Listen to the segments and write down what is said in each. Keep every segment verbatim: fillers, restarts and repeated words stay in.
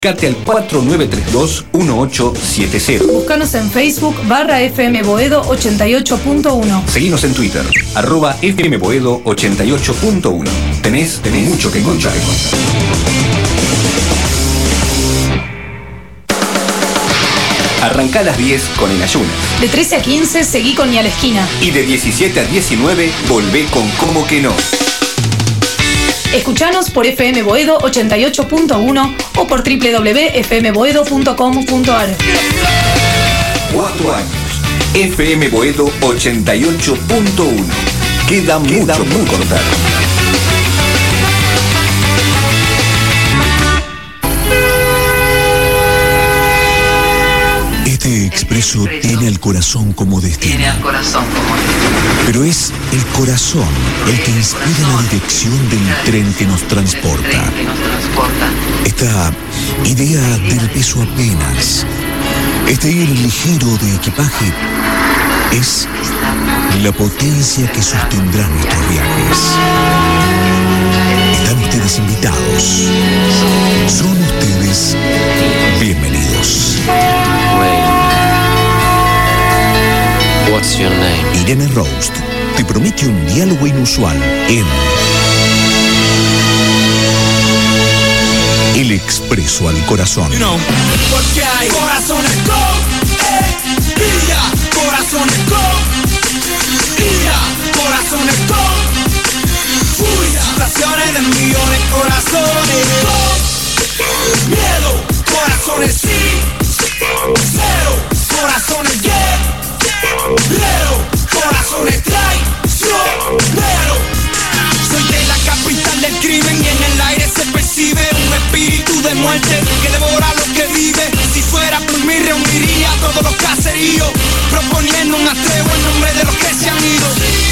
Cate al cuatro nueve tres dos uno ocho siete cero. Búscanos en Facebook barra F M Boedo ochenta y ocho punto uno. Seguinos en Twitter, arroba F M Boedo ochenta y ocho punto uno. Tenés, tenés mucho que contar. Arrancá a las diez con En Ayunas. De trece a quince seguí con Ni a la Esquina. Y de diecisiete a diecinueve volvé con Cómo que no. Escuchanos por F M Boedo ochenta y ocho punto uno o por doble u doble u doble u punto f m boedo punto com punto a r. Cuatro años. F M Boedo ochenta y ocho punto uno. Queda, Queda mucho por contar. Este expreso tiene el corazón como destino. Tiene al corazón como destino. Pero es el corazón el que inspira la dirección del tren que nos transporta. Esta idea del peso apenas, este ir ligero de equipaje, es la potencia que sostendrá nuestros viajes. Están ustedes invitados. Son ustedes bienvenidos. What's your name? Irene Roast te promete un diálogo inusual en El Expreso al Corazón. You know, porque hay corazones con eh, ira, corazones con ira, corazones con furia, situaciones de millones, corazones con miedo, corazones sí, cero, corazones yeah. Lero, corazones traicionero. Soy de la capital del crimen y en el aire se percibe un espíritu de muerte que devora lo que vive. Si fuera por mí reuniría a todos los caseríos, proponiendo un atreo en nombre de los que se han ido.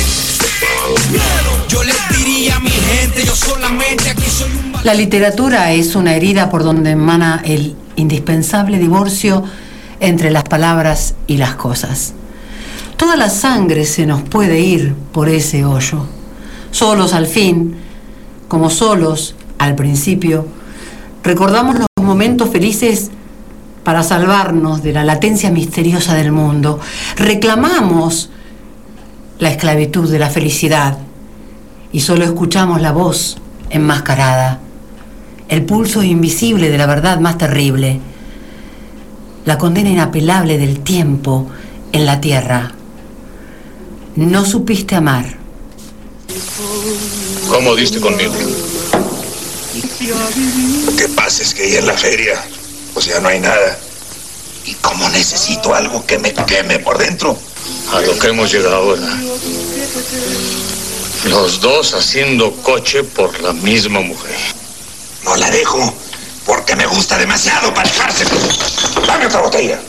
Yo les diría a mi gente, yo solamente aquí soy un... La literatura es una herida por donde emana el indispensable divorcio entre las palabras y las cosas. Toda la sangre se nos puede ir por ese hoyo. Solos al fin, como solos al principio, recordamos los momentos felices para salvarnos de la latencia misteriosa del mundo. Reclamamos la esclavitud de la felicidad y solo escuchamos la voz enmascarada, el pulso invisible de la verdad más terrible, la condena inapelable del tiempo en la tierra. No supiste amar. ¿Cómo diste conmigo? Lo que pasa es que ahí en la feria, pues ya no hay nada. Y como necesito algo que me queme por dentro. A lo que hemos llegado ahora. Los dos haciendo coche por la misma mujer. No la dejo porque me gusta demasiado para dejárselo. Dame otra botella.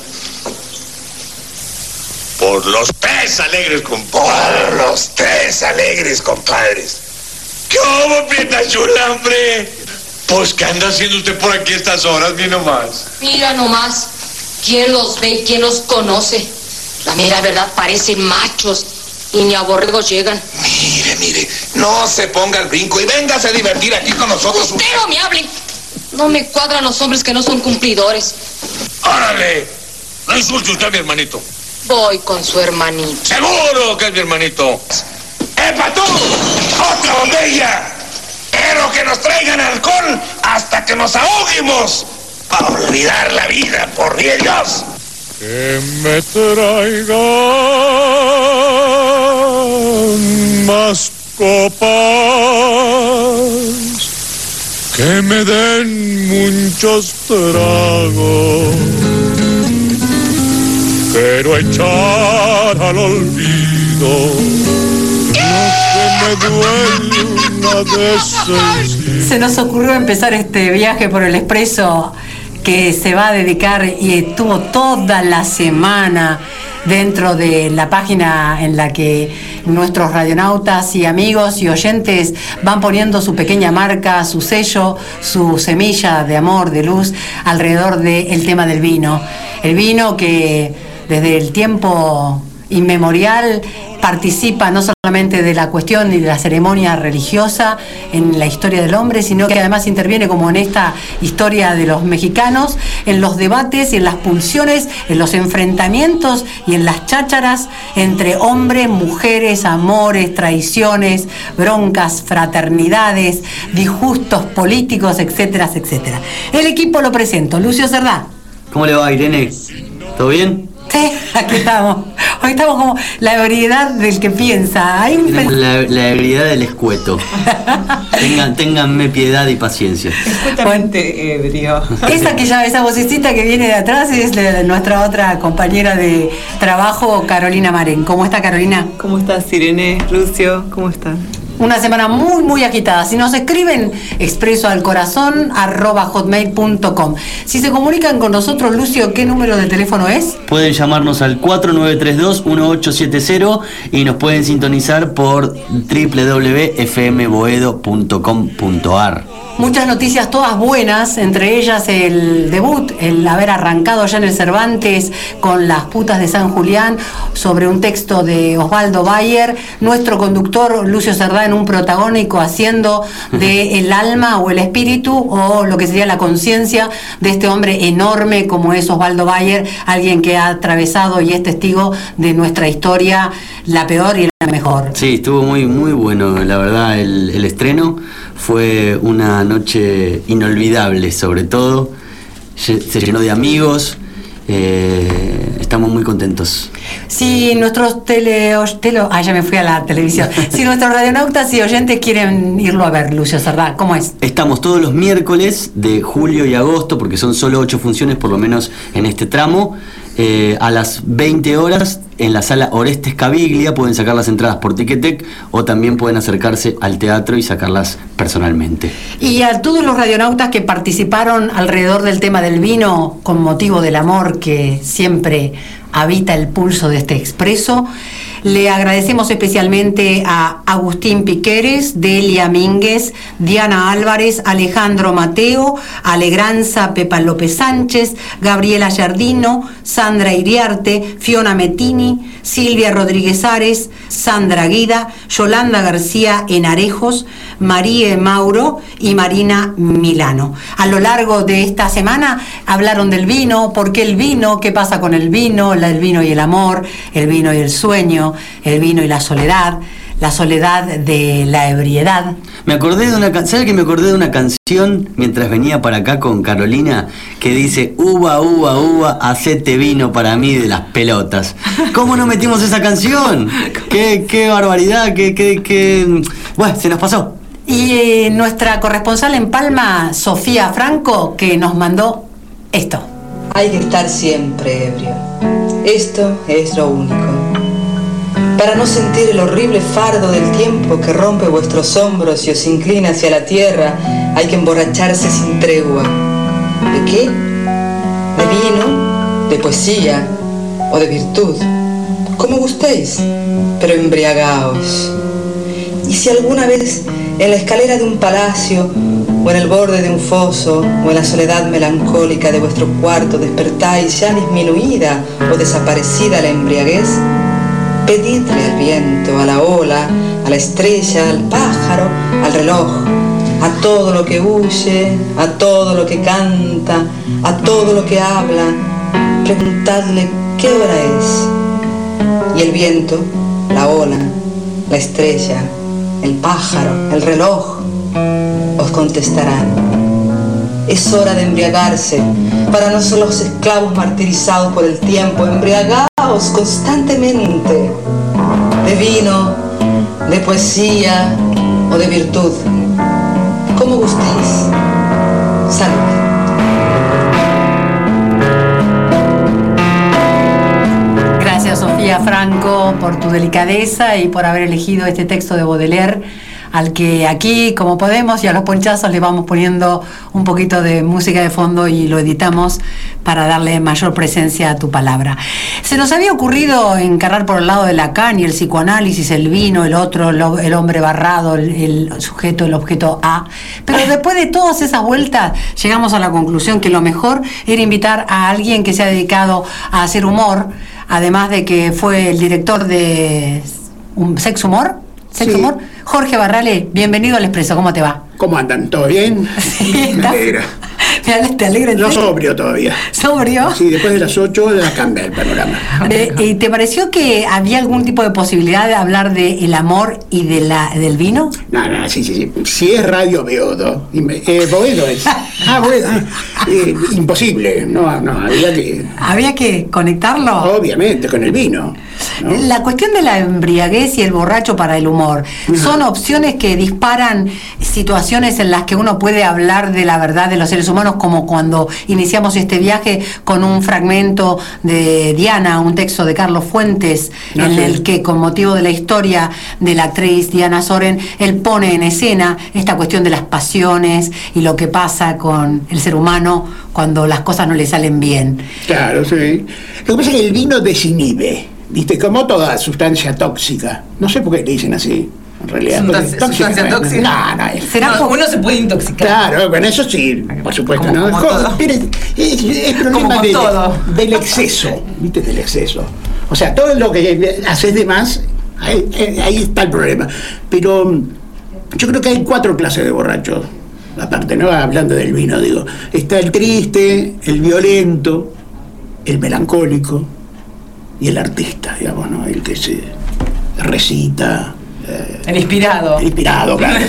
Por los tres alegres compadres. Por los tres alegres compadres. ¿Qué hubo, pieta chula, hombre? Pues, ¿qué anda haciendo usted por aquí estas horas, ni nomás? Mira nomás, ¿quién los ve y quién los conoce? La mera verdad, parecen machos y ni a borregos llegan. Mire, mire, no se ponga al brinco y véngase a divertir aquí con nosotros. Usted no me hable. No me cuadran los hombres que no son cumplidores. ¡Órale! No insulte usted a mi hermanito. Voy con su hermanito. ¡Seguro que es mi hermanito! ¡Epa tú! ¡Otra botella! ¡Pero que nos traigan alcohol hasta que nos ahoguemos! ¡Para olvidar la vida, por Dios! Que me traigan más copas, que me den muchos tragos, pero echar al olvido lo que me duele una vez. Se nos ocurrió empezar este viaje por el Expreso que se va a dedicar y estuvo toda la semana dentro de la página en la que nuestros radionautas y amigos y oyentes van poniendo su pequeña marca, su sello, su semilla de amor, de luz alrededor del tema del vino. El vino que desde el tiempo inmemorial participa no solamente de la cuestión y de la ceremonia religiosa en la historia del hombre, sino que además interviene, como en esta historia de los mexicanos, en los debates y en las pulsiones, en los enfrentamientos y en las chácharas entre hombres, mujeres, amores, traiciones, broncas, fraternidades, disgustos políticos, etcétera, etcétera. El equipo lo presento. Lucio Cerdá. ¿Cómo le va, Irene? ¿Todo bien? Sí, aquí estamos. Hoy estamos como la ebriedad del que piensa. Hay un Tenemos la, la ebriedad del escueto. Tengan, ténganme piedad y paciencia. Escuetamente ebrio. Esa que ya, esa vocecita que viene de atrás es de, de nuestra otra compañera de trabajo, Carolina Marén. ¿Cómo está, Carolina? ¿Cómo estás, Irene? Lucio, ¿cómo están? Una semana muy, muy agitada. Si nos escriben, expreso al corazón arroba hotmail punto com. Si se comunican con nosotros, Lucio, ¿qué número de teléfono es? Pueden llamarnos al cuatro nueve tres dos uno ocho siete cero y nos pueden sintonizar por doble u doble u doble u punto f m boedo punto com punto a r. Muchas noticias, todas buenas, entre ellas el debut, el haber arrancado ya en el Cervantes con Las putas de San Julián, sobre un texto de Osvaldo Bayer, nuestro conductor Lucio Cerdá en un protagónico haciendo de el alma o el espíritu o lo que sería la conciencia de este hombre enorme como es Osvaldo Bayer, alguien que ha atravesado y es testigo de nuestra historia, la peor y la mejor. Sí, estuvo muy, muy bueno, la verdad, el, el estreno. Fue una noche inolvidable, sobre todo. Se llenó de amigos. Eh, estamos muy contentos. Si nuestros tele, tele... Ah, ya me fui a la televisión. Si nuestros radionautas y oyentes quieren irlo a ver, Lucio Cerdá, ¿cómo es? Estamos todos los miércoles de julio y agosto, porque son solo ocho funciones, por lo menos en este tramo. Eh, a las veinte horas en la sala Orestes Caviglia. Pueden sacar las entradas por Ticketek o también pueden acercarse al teatro y sacarlas personalmente. Y a todos los radionautas que participaron alrededor del tema del vino con motivo del amor que siempre habita el pulso de este expreso, le agradecemos especialmente a Agustín Piqueres, Delia Mínguez, Diana Álvarez, Alejandro Mateo, Alegranza Pepa López Sánchez, Gabriela Yardino, Sandra Iriarte, Fiona Metini, Silvia Rodríguez Ares, Sandra Guida, Yolanda García Enarejos, María Mauro y Marina Milano. A lo largo de esta semana hablaron del vino, por qué el vino, qué pasa con el vino, el vino y el amor, el vino y el sueño, el vino y la soledad, la soledad de la ebriedad. Me acordé de una canción, ¿sabes que me acordé de una canción mientras venía para acá con Carolina que dice uva, uva, uva, hacete vino para mí de las pelotas? ¿Cómo no metimos esa canción? qué, qué barbaridad, qué, qué, qué... Bueno, se nos pasó. Y eh, nuestra corresponsal en Palma, Sofía Franco, que nos mandó esto. Hay que estar siempre ebrio. Esto es lo único. Para no sentir el horrible fardo del tiempo que rompe vuestros hombros y os inclina hacia la tierra, hay que emborracharse sin tregua. ¿De qué? ¿De vino? ¿De poesía? ¿O de virtud? Como gustéis, pero embriagaos. Y si alguna vez en la escalera de un palacio, o en el borde de un foso, o en la soledad melancólica de vuestro cuarto despertáis ya disminuida o desaparecida la embriaguez, pedidle al viento, a la ola, a la estrella, al pájaro, al reloj, a todo lo que huye, a todo lo que canta, a todo lo que habla, preguntadle qué hora es. Y el viento, la ola, la estrella, el pájaro, el reloj, os contestarán. Es hora de embriagarse, para no ser los esclavos martirizados por el tiempo. Embriagaos constantemente, de vino, de poesía o de virtud, como gustéis. Salud. Gracias, Sofía Franco, por tu delicadeza y por haber elegido este texto de Baudelaire, al que aquí, como podemos, y a los ponchazos le vamos poniendo un poquito de música de fondo y lo editamos para darle mayor presencia a tu palabra. Se nos había ocurrido encarar por el lado de Lacan y el psicoanálisis, el vino, el otro, el hombre barrado, el, el sujeto, el objeto A, pero después de todas esas vueltas llegamos a la conclusión que lo mejor era invitar a alguien que se ha dedicado a hacer humor, además de que fue el director de un sex humor. Sex Sí. humor. Jorge Barrale, bienvenido al Expreso, ¿cómo te va? ¿Cómo andan? ¿Todo bien? Sí, Me alegra. Me ale- ¿Te alegra? No sobrio todavía. ¿Sobrio? Sí, después de las ocho ya cambia el panorama. Eh, ¿Y te pareció que había algún tipo de posibilidad de hablar del amor y de la, del vino? No, no, sí, sí, sí. Si es Radio Beodo. Eh, Boedo es. Ah, Boedo. Eh, imposible. No, no, había que. ¿Había que conectarlo? Obviamente, con el vino. ¿no? La cuestión de la embriaguez y el borracho para el humor son opciones que disparan situaciones en las que uno puede hablar de la verdad de los seres humanos, como cuando iniciamos este viaje con un fragmento de Diana, un texto de Carlos Fuentes, Ah, en sí. el que con motivo de la historia de la actriz Diana Soren, él pone en escena esta cuestión de las pasiones y lo que pasa con el ser humano cuando las cosas no le salen bien. Claro, sí. Lo que pasa es que el vino desinhibe, ¿viste? Como toda sustancia tóxica. No sé por qué le dicen así, en realidad. porque Sustancia- sustancia no es- tóxica. No, no es. ¿Será No, por- uno se puede intoxicar. Claro, bueno, eso sí, por supuesto, Como- ¿no? como Jo- todo. pero es, es- es problema Como con del, todo. del exceso, ¿viste? Del exceso. O sea, todo lo que haces de más, ahí, ahí está el problema. Pero mm, yo creo que hay cuatro clases de borrachos, aparte, ¿no? Hablando del vino, digo. Está el triste, el violento, el melancólico y el artista, digamos, ¿no? El que se recita. eh, El inspirado. el inspirado, claro.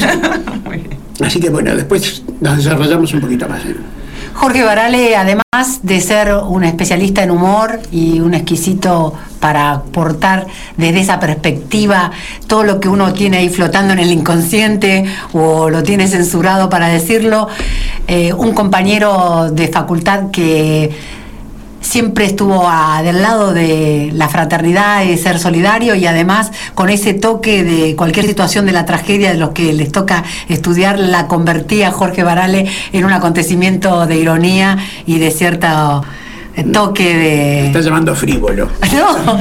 Sí. Así que bueno, después nos desarrollamos un poquito más. ¿eh? Jorge Barale, además de ser un especialista en humor y un exquisito para aportar desde esa perspectiva todo lo que uno tiene ahí flotando en el inconsciente o lo tiene censurado para decirlo, eh, un compañero de facultad que siempre estuvo a, del lado de la fraternidad y de ser solidario, y además con ese toque de cualquier situación de la tragedia de los que les toca estudiar, la convertía Jorge Barale en un acontecimiento de ironía y de cierto eh, toque de... Está llamando frívolo. No,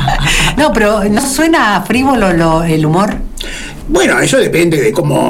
no, pero ¿no suena frívolo lo- el humor? Bueno, eso depende de cómo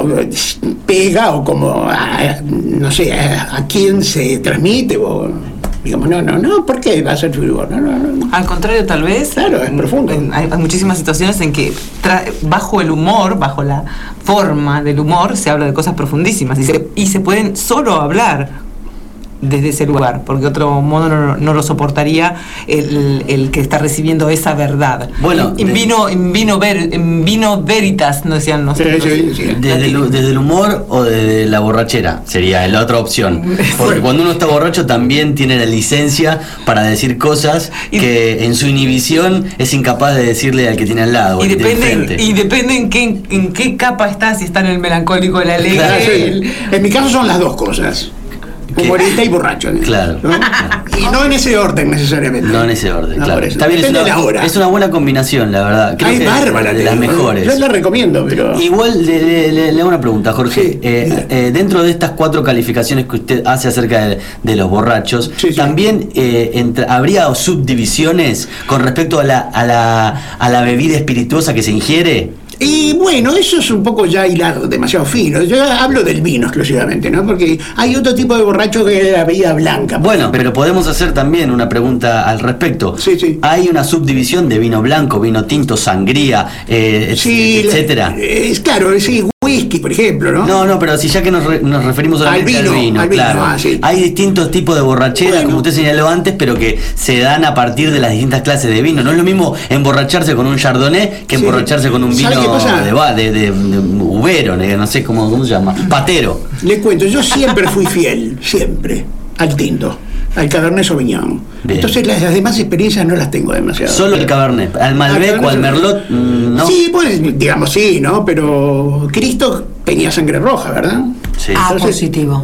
pega o cómo, a- no sé, a, a quién se transmite. O, digamos, no, no, no, ¿por qué va a ser frívolo? No, no, no. Al contrario, tal vez. Claro, es profundo. en- Hay, hay muchísimas situaciones en que tra- bajo el humor, bajo la forma del humor, se habla de cosas profundísimas y se, y se pueden solo hablar desde ese lugar, porque de otro modo no, no lo soportaría el, el que está recibiendo esa verdad. Bueno, in de- vino, in vino, ver, in vino veritas, no decían los Sí, sí, sí. Desde el, desde el humor o desde la borrachera sería la otra opción. Porque cuando uno está borracho también tiene la licencia para decir cosas que en su inhibición es incapaz de decirle al que tiene al lado. o Y al que tiene depende, enfrente. y depende en qué, en qué capa está, si está en el melancólico, el alegre. Claro, sí. el- En mi caso son las dos cosas. Humorista y borracho. ¿no? Claro. ¿No? Y no en ese orden necesariamente. No en ese orden, No, claro. por eso. Está bien, es Depende una, de la hora. es una buena combinación, la verdad. Creo Ay, que bárbara, de te las digo. mejores. Yo la recomiendo, pero. Igual le, le- le- le hago una pregunta, Jorge. Sí, Eh, mira. eh, dentro de estas cuatro calificaciones que usted hace acerca de, de los borrachos, Sí, sí. también eh, entre- habría subdivisiones con respecto a la, a, la, a la bebida espirituosa que se ingiere. Y bueno, eso es un poco ya hilar demasiado fino. Yo hablo del vino exclusivamente, ¿no? Porque hay otro tipo de borracho que es la bebida blanca. Bueno, pero podemos hacer también una pregunta al respecto. Sí, sí. Hay una subdivisión de vino blanco, vino tinto, sangría, eh, et- Sí, etcétera. Es claro, sí, whisky, por ejemplo, ¿no? No, no, pero si ya que nos, re- nos referimos solamente Al vino, al vino, al vino, claro. ah, sí. Hay distintos tipos de borracheras, Bueno. como usted señaló antes, pero que se dan a partir de las distintas clases de vino. No es lo mismo emborracharse con un chardonnay que Sí. emborracharse con un ¿Sabe vino qué pasa? de, va- de, de, de uvero, de- no sé cómo, cómo se llama, patero. Les cuento, yo siempre fui fiel, siempre, al tinto, al Cabernet Sauvignon. Bien. Entonces las, las demás experiencias no las tengo demasiado. Solo el Cabernet. Al Malbec o al Merlot, mm, no. Sí, pues digamos sí, ¿no? Pero Cristo tenía sangre roja, ¿verdad? Sí. Ah, Entonces- positivo.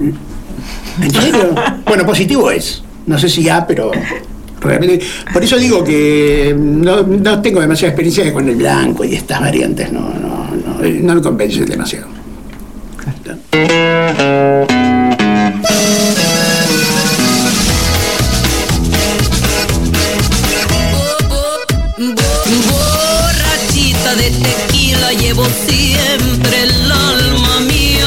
¿En serio? Bueno, positivo es. No sé si A, pero realmente. Por eso digo que no, no tengo demasiada experiencia con el blanco y estas variantes. No, no, no, eh, no me convencen demasiado. Borrachita de tequila llevo siempre el alma mía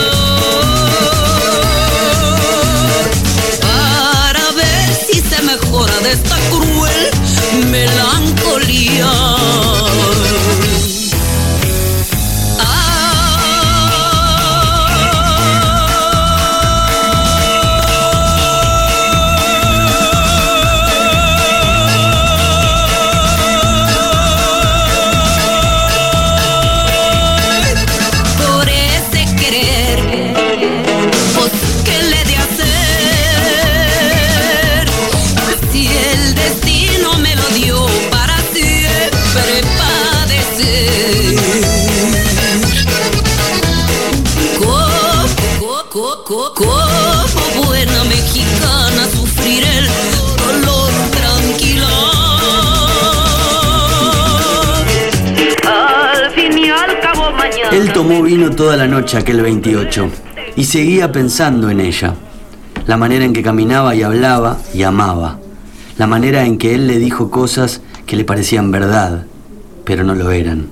para ver si se mejora de esta cruel melancolía. Co- Como buena mexicana sufriré el dolor tranquila. Al fin y al cabo mañana. Él tomó vino toda la noche aquel veintiocho y seguía pensando en ella. La manera en que caminaba y hablaba y amaba. La manera en que él le dijo cosas que le parecían verdad, pero no lo eran.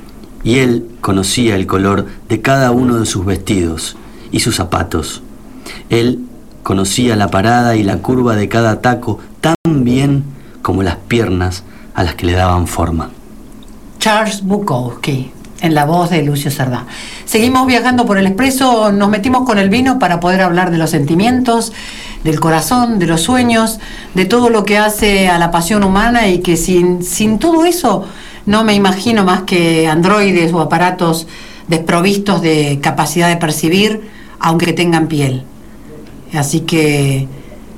Y él conocía el color de cada uno de sus vestidos y sus zapatos. Él conocía la parada y la curva de cada taco tan bien como las piernas a las que le daban forma. Charles Bukowski, en la voz de Lucio Cerdá. Seguimos viajando por el expreso, nos metimos con el vino para poder hablar de los sentimientos, del corazón, de los sueños, de todo lo que hace a la pasión humana, y que sin, sin todo eso no me imagino más que androides o aparatos desprovistos de capacidad de percibir, aunque tengan piel. Así que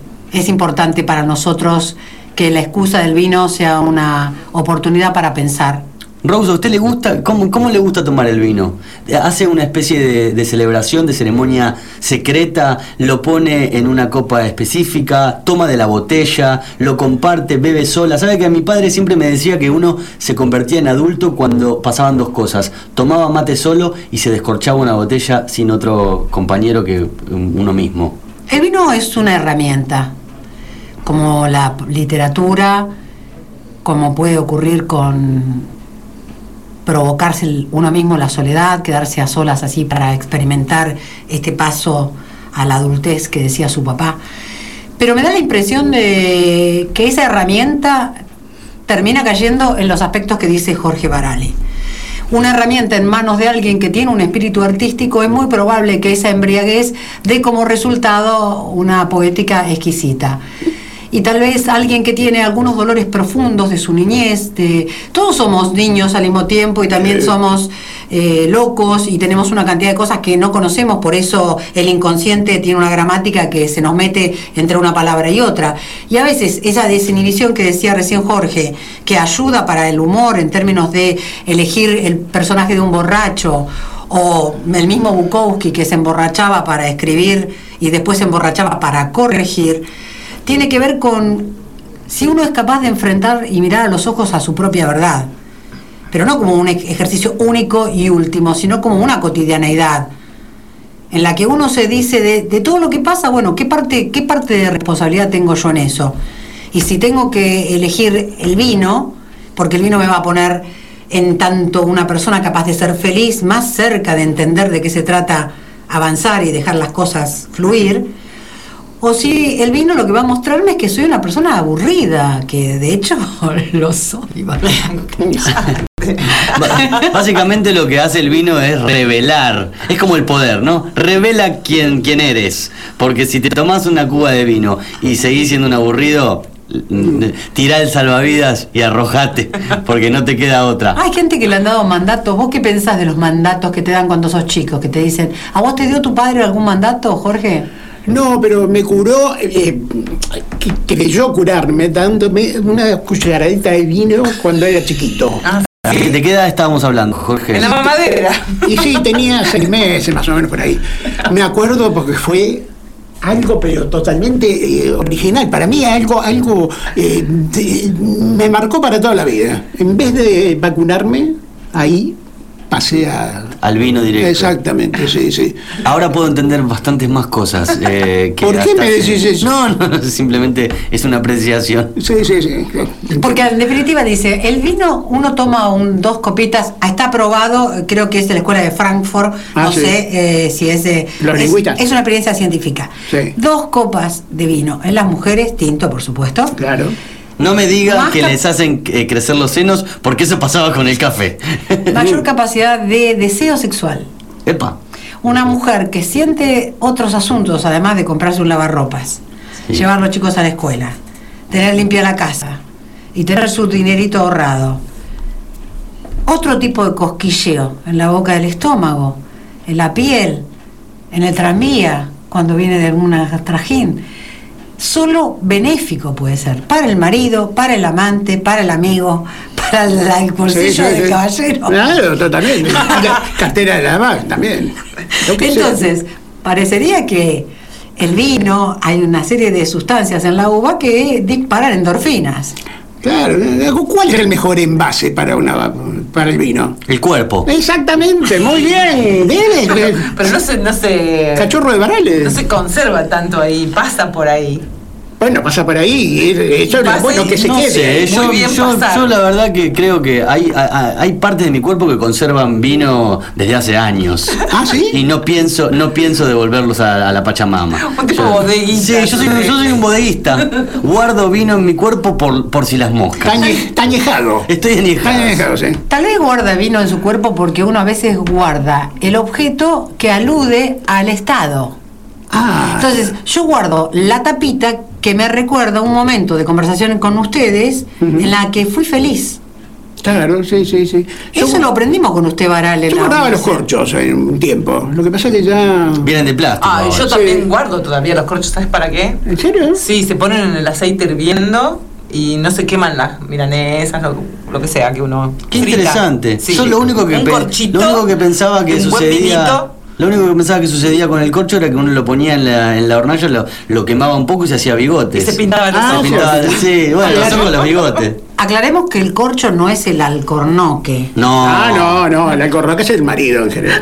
es importante para nosotros que la excusa del vino sea una oportunidad para pensar. Rose, ¿a usted le gusta? ¿Cómo, cómo le gusta tomar el vino? ¿Hace una especie de, de celebración, de ceremonia secreta? ¿Lo pone en una copa específica? ¿Toma de la botella? ¿Lo comparte? ¿Bebe sola? ¿Sabe que a mi padre siempre me decía que uno se convertía en adulto cuando pasaban dos cosas? Tomaba mate solo y se descorchaba una botella sin otro compañero que uno mismo. El vino es una herramienta, como la literatura, como puede ocurrir con provocarse uno mismo la soledad, quedarse a solas así para experimentar este paso a la adultez que decía su papá. Pero me da la impresión de que esa herramienta termina cayendo en los aspectos que dice Jorge Barale. Una herramienta en manos de alguien que tiene un espíritu artístico, es muy probable que esa embriaguez dé como resultado una poética exquisita. Y tal vez alguien que tiene algunos dolores profundos de su niñez, de, todos somos niños al mismo tiempo y también somos eh, locos y tenemos una cantidad de cosas que no conocemos, por eso el inconsciente tiene una gramática que se nos mete entre una palabra y otra. Y a veces esa desinhibición que decía recién Jorge, que ayuda para el humor en términos de elegir el personaje de un borracho, o el mismo Bukowski que se emborrachaba para escribir y después se emborrachaba para corregir, tiene que ver con si uno es capaz de enfrentar y mirar a los ojos a su propia verdad, pero no como un ejercicio único y último, sino como una cotidianeidad en la que uno se dice de, de todo lo que pasa, bueno, ¿qué parte, qué parte de responsabilidad tengo yo en eso? Y si tengo que elegir el vino, porque el vino me va a poner en tanto una persona capaz de ser feliz, más cerca de entender de qué se trata avanzar y dejar las cosas fluir, o si el vino lo que va a mostrarme es que soy una persona aburrida, que de hecho lo soy. Básicamente lo que hace el vino es revelar, es como el poder, ¿no? Revela quién, quién eres, porque si te tomás una cuba de vino y seguís siendo un aburrido, tirá el salvavidas y arrojate, porque no te queda otra. Hay gente que le han dado mandatos. ¿Vos qué pensás de los mandatos que te dan cuando sos chico? Que te dicen, ¿a vos te dio tu padre algún mandato, Jorge? No, pero me curó, eh, que creyó curarme dándome una cucharadita de vino cuando era chiquito. Ah, sí. ¿De qué edad estábamos hablando, Jorge? En la mamadera. Y sí, tenía seis meses más o menos por ahí. Me acuerdo porque fue algo pero totalmente eh, original. Para mí algo, algo eh, de, me marcó para toda la vida. En vez de vacunarme, ahí pasé a... al vino directo. Exactamente, sí, sí. Ahora puedo entender bastantes más cosas. Eh, que ¿Por qué me decís eso? No, no, simplemente es una apreciación. Sí, sí, sí. Porque en definitiva dice, el vino, uno toma un, dos copitas, está aprobado, creo que es de la escuela de Frankfurt, ah, no sí. sé eh, si es de... Los es, lingüistas. es una experiencia científica. Sí. Dos copas de vino, en las mujeres, tinto, por supuesto. Claro. No me digan Más que cap- les hacen eh, crecer los senos, porque eso pasaba con el café. Mayor capacidad de deseo sexual. Epa. Una mujer que siente otros asuntos, además de comprarse un lavarropas, Sí. llevar los chicos a la escuela, tener limpia la casa y tener su dinerito ahorrado. Otro tipo de cosquilleo en la boca del estómago, en la piel, en el tranvía, cuando viene de alguna trajín. Solo benéfico puede ser, para el marido, para el amante, para el amigo, para el, el bolsillo Sí, sí, del sí. caballero. Claro, totalmente. Cartera de la más también. Lo que Entonces, parecería que el vino, hay una serie de sustancias en la uva que disparan endorfinas. Claro, ¿cuál es el mejor envase para una para el vino? El cuerpo. Exactamente, muy bien. Debe, pero, pero no se, no se. Cachorro de varales. No se conserva tanto ahí, pasa por ahí. Bueno, pasa por ahí, eso es bueno que se no quede. Sé, yo, Muy bien yo, pasar. yo la verdad que creo que hay, hay, hay partes de mi cuerpo que conservan vino desde hace años. ¿Ah, sí? Y no pienso, no pienso devolverlos a, a la Pachamama. Un tipo Yo- bodeguista. Sí, yo soy, yo soy un bodeguista. Guardo vino en mi cuerpo por, por si las moscas. Está añe- está añejado. Estoy Está añejado. añejado, sí. Tal vez guarda vino en su cuerpo porque uno a veces guarda el objeto que alude al estado. Ah, Entonces, yo guardo la tapita que me recuerda un momento de conversación con ustedes en la que fui feliz. claro, sí, sí, sí. Yo, Eso lo aprendimos con usted, Baral. en yo la guardaba los universidad. corchos en un tiempo. Lo que pasa es que ya... Vienen de plástico. Ah, y yo ahora. también Sí. guardo todavía los corchos, ¿sabes para qué? ¿En serio? Sí, se ponen en el aceite hirviendo y no se queman las milanesas, lo, lo que sea que uno. Qué frita. interesante. Sí. Yo lo único que Un pe- corchito, lo único que pensaba que un buen sucedía. vinito. Lo único que pensaba que sucedía con el corcho era que uno lo ponía en la, en la hornalla, lo, lo quemaba un poco y se hacía bigotes. Y se pintaba los Se ojos. pintaba- sí, bueno, Claro. lo hacemos los bigotes. Aclaremos que el corcho no es el alcornoque. No. Ah, no, no, el alcornoque es el marido en general.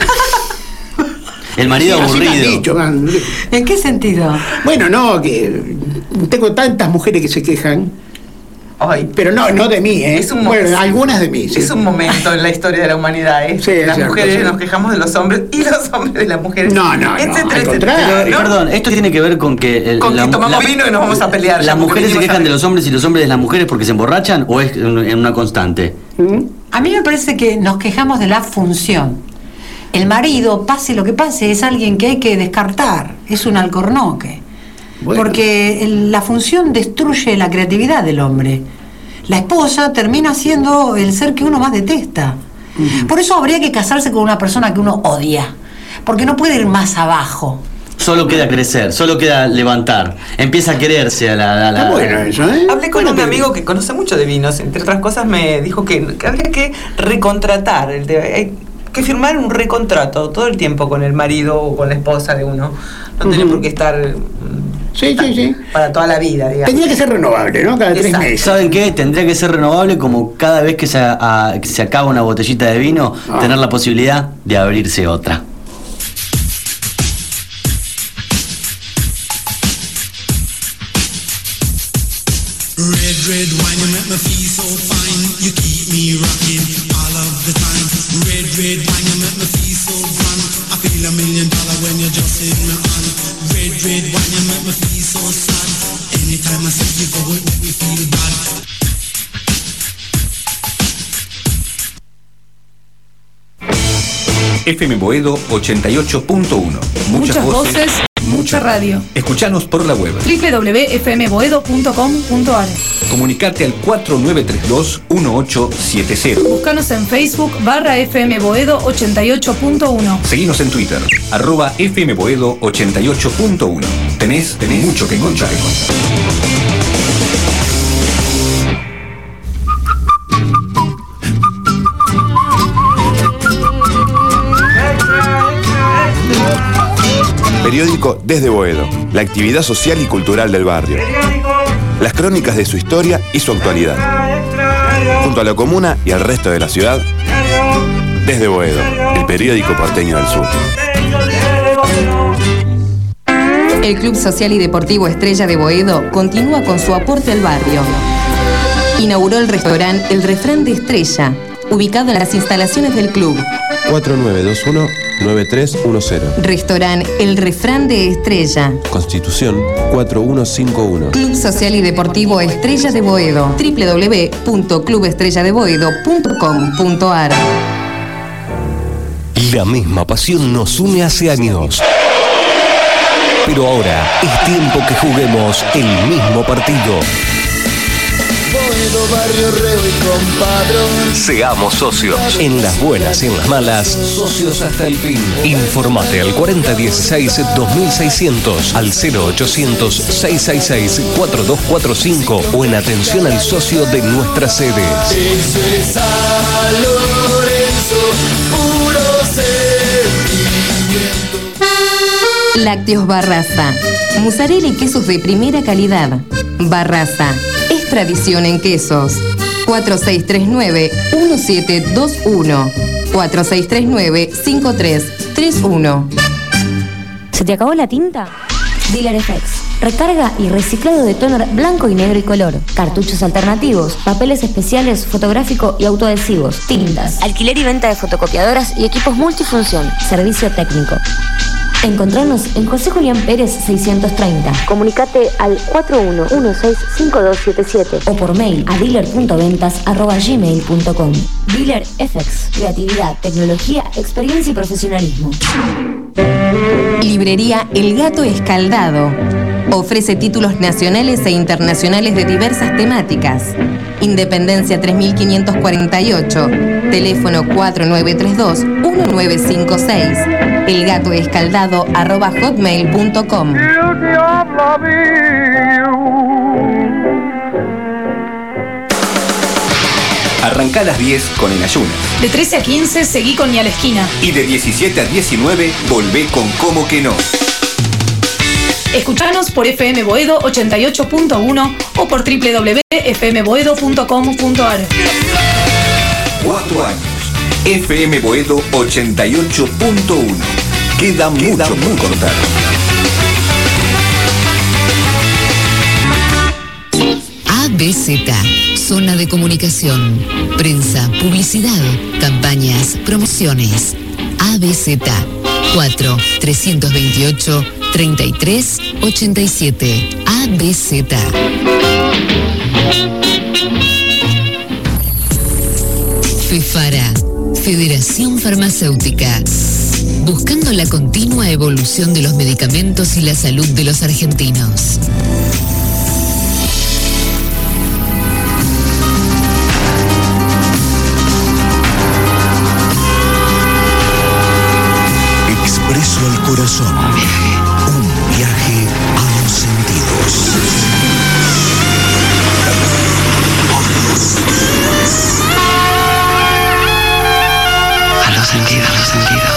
El marido Sí, así me han aburrido. dicho, man. ¿En qué sentido? Bueno, no, que tengo tantas mujeres que se quejan, Ay, pero no, no de mí, ¿eh? Es un bueno, mo- algunas de mí, sí. es un momento en la historia de la humanidad, ¿eh? Sí, es las cierto, mujeres sí. nos quejamos de los hombres y los hombres de las mujeres. No, no, no, etcétera, al etcétera. contrario. Pero, ¿No? perdón, esto tiene que ver con que el- Con que tomamos vino y nos vamos a pelear, ya, ¿Las porque mujeres se venimos quejan a- de los hombres y los hombres de las mujeres porque se emborrachan o es en en una constante? ¿Mm? A mí me parece que nos quejamos de la función. El marido, pase lo que pase, es alguien que hay que descartar, es un alcornoque. Bueno. Porque el- la función destruye la creatividad del hombre. La esposa termina siendo el ser que uno más detesta. Por eso habría que casarse con una persona que uno odia, porque no puede ir más abajo. Solo queda crecer, solo queda levantar. Empieza a quererse a la. a la- Está bueno eso, ¿eh? Hablé con Bueno, un pero- amigo que conoce mucho de vinos, entre otras cosas me dijo que, que habría que recontratar, el de- hay que firmar un recontrato todo el tiempo con el marido o con la esposa de uno. No tiene Ujú. por qué estar mm, Sí, sí, sí. para toda la vida, digamos. Tendría que ser renovable, ¿no? Cada tres Exacto. meses. ¿Saben qué? Tendría que ser renovable como cada vez que se, a- que se acaba una botellita de vino, Ah. tener la posibilidad de abrirse otra. Red, red wine, you make me feel so fine. You keep me rocking all of the time. Red, red wine, you make me feel so grand. I feel a million dollar when you're just in my hand. Red, red wine, you make me feel so sad. Anytime I see you go, it make me feel bad. F M Boedo ochenta y ocho punto uno. Muchas voces, mucha radio. Escuchanos por la web. doble u doble u doble u punto f m boedo punto com punto a r. Comunicate al cuatro nueve tres dos uno ocho siete cero. Búscanos en Facebook barra F M Boedo ochenta y ocho punto uno. Seguinos en Twitter, arroba F M Boedo ochenta y ocho punto uno. Tenés, tenés mucho que contar. Periódico Desde Boedo, la actividad social y cultural del barrio. Las crónicas de su historia y su actualidad. Junto a la comuna y al resto de la ciudad, Desde Boedo, el periódico porteño del sur. El Club Social y Deportivo Estrella de Boedo continúa con su aporte al barrio. Inauguró el restaurante El Refrán de Estrella, ubicado en las instalaciones del club. cuatro nueve dos uno nueve tres uno cero. Restaurante El Refrán de Estrella. Constitución cuatro uno cinco uno. Club Social y Deportivo Estrella de Boedo. doble u doble u doble u punto club estrella de boedo punto com punto a r. La misma pasión nos une hace años. Pero ahora es tiempo que juguemos el mismo partido. Boedo, barrio, reo y compadrón. Seamos socios. En las buenas y en las malas, socios hasta el fin. Informate al cuarenta dieciséis dos mil seiscientos, al cero ochocientos seiscientos sesenta y seis cuarenta y dos cuarenta y cinco o en atención al socio de nuestras sedes. Eso es San Lorenzo, puro sentimiento. Lácteos Barraza. Mozzarella y quesos de primera calidad. Barraza. Es tradición en quesos. cuatro seis tres nueve, uno siete dos uno. cuatro seis tres nueve, cinco tres tres uno. ¿Se te acabó la tinta? Dealer F X. Recarga y reciclado de toner blanco y negro y color. Cartuchos alternativos, papeles especiales, fotográfico y autoadhesivos, tintas, alquiler y venta de fotocopiadoras y equipos multifunción. Servicio técnico. Encontrarnos en José Julián Pérez seiscientos treinta. Comunicate al cuatro uno uno seis cinco dos siete siete o por mail a dealer punto ventas arroba gmail punto com. Dealer F X. Creatividad, tecnología, experiencia y profesionalismo. Librería El Gato Escaldado. Ofrece títulos nacionales e internacionales de diversas temáticas. Independencia tres mil quinientos cuarenta y ocho. Teléfono cuatro nueve tres dos, uno nueve cinco seis. elgatoescaldado arroba hotmail punto com. Arrancá a las diez con En Ayunas. De trece a quince seguí con Ni a la Esquina. Y de diecisiete a diecinueve volvé con Cómo que no. Escuchanos por F M Boedo ochenta y ocho punto uno o por doble u doble u doble u punto f m boedo punto com punto a r. Cuatro años. F M Boedo ochenta y ocho punto uno. Queda, Queda mucho por contar. A B Z, Zona de Comunicación, Prensa, Publicidad, Campañas, Promociones. A B Z, cuatro trescientos veintiocho treinta y tres ochenta y siete. A B Z. FEFARA, Federación Farmacéutica. Buscando la continua evolución de los medicamentos y la salud de los argentinos. Expreso al corazón. Un viaje a los sentidos. A los sentidos, a los sentidos.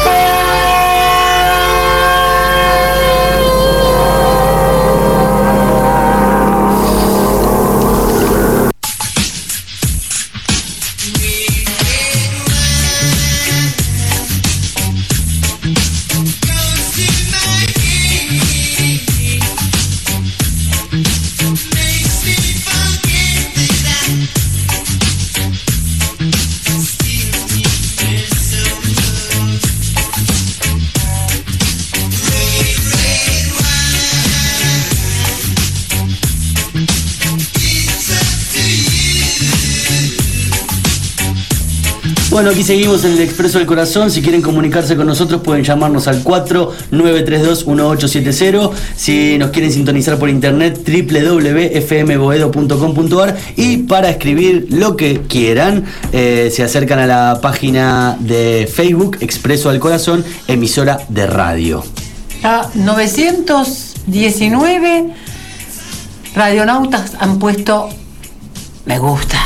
Bueno, aquí seguimos en el Expreso del Corazón. Si quieren comunicarse con nosotros pueden llamarnos al cuatro nueve tres dos, uno ocho siete cero. Si nos quieren sintonizar por internet, doble u doble u doble u punto f m boedo punto com punto a r. Y para escribir lo que quieran, eh, se acercan a la página de Facebook, Expreso al Corazón, emisora de radio. A novecientos diecinueve radionautas han puesto me gusta.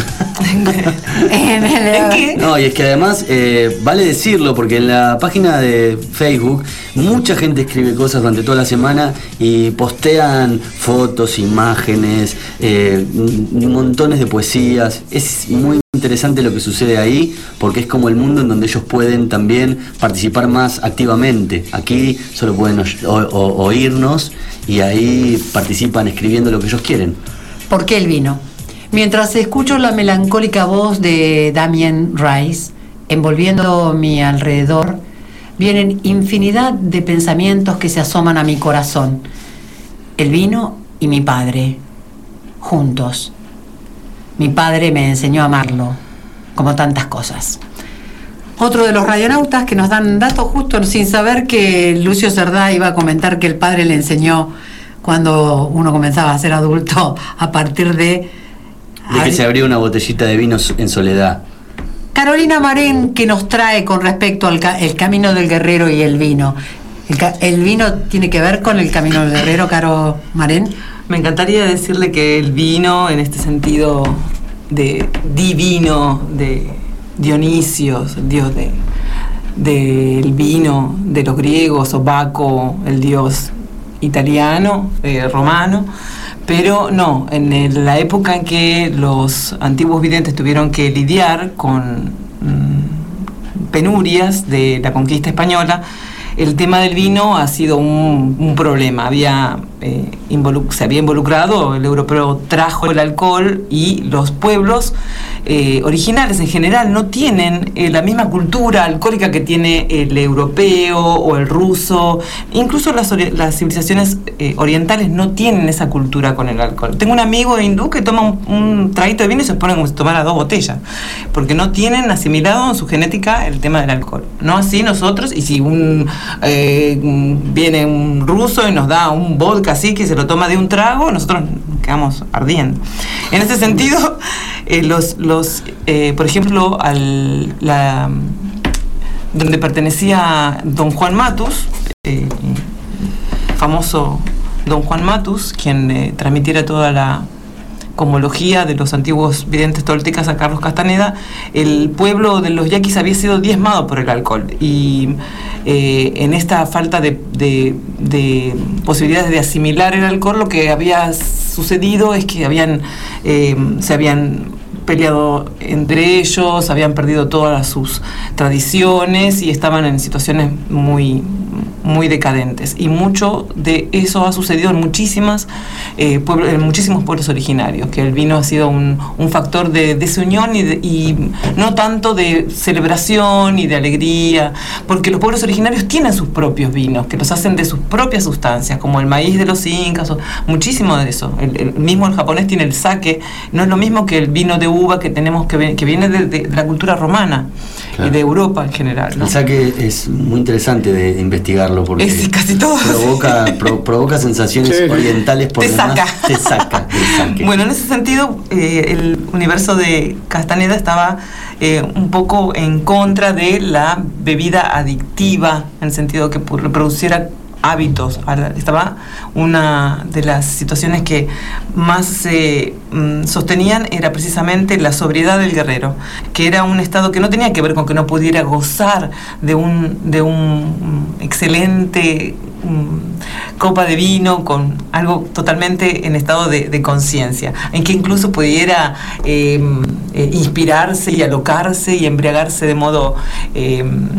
No, y es que además eh, vale decirlo porque en la página de Facebook mucha gente escribe cosas durante toda la semana y postean fotos, imágenes, eh, montones de poesías. Es muy interesante lo que sucede ahí porque es como el mundo en donde ellos pueden también participar más activamente. Aquí solo pueden o- o- oírnos y ahí participan escribiendo lo que ellos quieren. ¿Por qué el vino? Mientras escucho la melancólica voz de Damien Rice envolviendo mi alrededor, vienen infinidad de pensamientos que se asoman a mi corazón. El vino y mi padre, juntos. Mi padre me enseñó a amarlo, como tantas cosas. Otro de los radionautas que nos dan datos justo sin saber que Lucio Cerdá iba a comentar que el padre le enseñó cuando uno comenzaba a ser adulto a partir de... De que se abrió una botellita de vino en soledad. Carolina Marén, que nos trae con respecto al ca- el camino del guerrero y el vino. El, ca- ¿El vino tiene que ver con el camino del guerrero, Caro Marén? Me encantaría decirle que el vino, en este sentido de divino, de Dionisio, dios de, del vino de los griegos, o Baco, el dios italiano, eh, romano. Pero no, en el, la época en que los antiguos videntes tuvieron que lidiar con mmm, penurias de la conquista española, el tema del vino ha sido un, un problema. Había, eh, involu- se había involucrado, el europeo trajo el alcohol, y los pueblos eh, originales en general no tienen eh, la misma cultura alcohólica que tiene el europeo o el ruso. Incluso las, ori- las civilizaciones eh, orientales no tienen esa cultura con el alcohol. Tengo un amigo hindú que toma un, un traguito de vino y se pone como si tomara dos botellas, porque no tienen asimilado en su genética el tema del alcohol. No así nosotros, y si un Eh, viene un ruso y nos da un vodka así que se lo toma de un trago, nosotros quedamos ardiendo. En ese sentido, eh, los, los eh, por ejemplo, al, la, donde pertenecía don Juan Matus, eh, famoso don Juan Matus, quien eh, transmitiera toda la cosmología de los antiguos videntes toltecas a Carlos Castaneda, el pueblo de los yaquis había sido diezmado por el alcohol, y eh, en esta falta de, de, de posibilidades de asimilar el alcohol, lo que había sucedido es que habían eh, se habían peleado entre ellos, habían perdido todas sus tradiciones y estaban en situaciones muy muy decadentes, y mucho de eso ha sucedido en muchísimas eh, pueblos, en muchísimos pueblos originarios, que el vino ha sido un, un factor de desunión y, de, y no tanto de celebración y de alegría, porque los pueblos originarios tienen sus propios vinos, que los hacen de sus propias sustancias, como el maíz de los incas, o muchísimo de eso. El, el mismo el japonés tiene el sake, no es lo mismo que el vino de uva que tenemos, que, que viene de, de, de la cultura romana, claro, y de Europa en general, ¿no? El sake es muy interesante de investigarlo, porque es casi todo provoca, pro, provoca sensaciones sí, orientales por te demás. saca. Te saca el sake. Bueno, en ese sentido, eh, el universo de Castaneda estaba eh, un poco en contra de la bebida adictiva, en el sentido que reproduciera hábitos. Estaba una de las situaciones que más se mm, sostenían era precisamente la sobriedad del guerrero, que era un estado que no tenía que ver con que no pudiera gozar de un de un excelente mm, copa de vino, con algo totalmente en estado de, de conciencia, en que incluso pudiera eh, eh, inspirarse y alocarse y embriagarse de modo eh,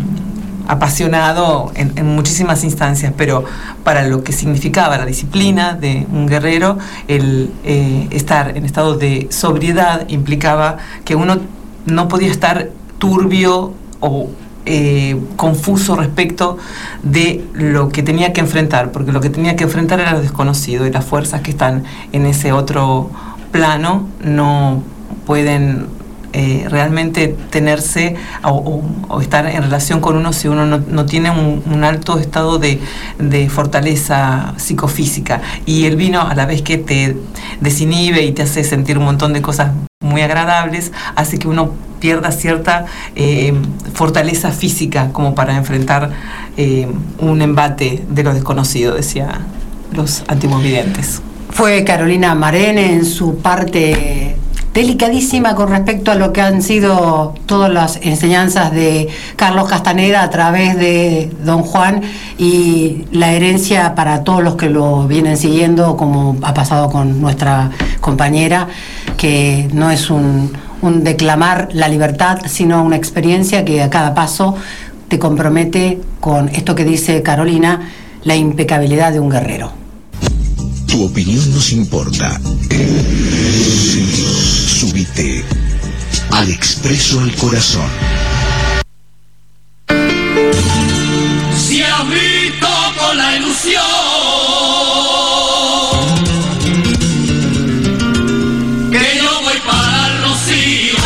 apasionado en, en muchísimas instancias, pero para lo que significaba la disciplina de un guerrero, el eh, estar en estado de sobriedad implicaba que uno no podía estar turbio o eh, confuso respecto de lo que tenía que enfrentar, porque lo que tenía que enfrentar era lo desconocido, y las fuerzas que están en ese otro plano no pueden Eh, realmente tenerse o, o, o estar en relación con uno si uno no, no tiene un, un alto estado de, de fortaleza psicofísica. Y el vino, a la vez que te desinhibe y te hace sentir un montón de cosas muy agradables, hace que uno pierda cierta eh, fortaleza física como para enfrentar eh, un embate de lo desconocido, decía los antiguos videntes. Fue Carolina Marene en su parte delicadísima con respecto a lo que han sido todas las enseñanzas de Carlos Castaneda a través de don Juan, y la herencia para todos los que lo vienen siguiendo, como ha pasado con nuestra compañera, que no es un, un declamar la libertad, sino una experiencia que a cada paso te compromete con esto que dice Carolina, la impecabilidad de un guerrero. Tu opinión nos importa. Subite al Expreso al Corazón. Si habito con la ilusión que yo voy para el Rocío,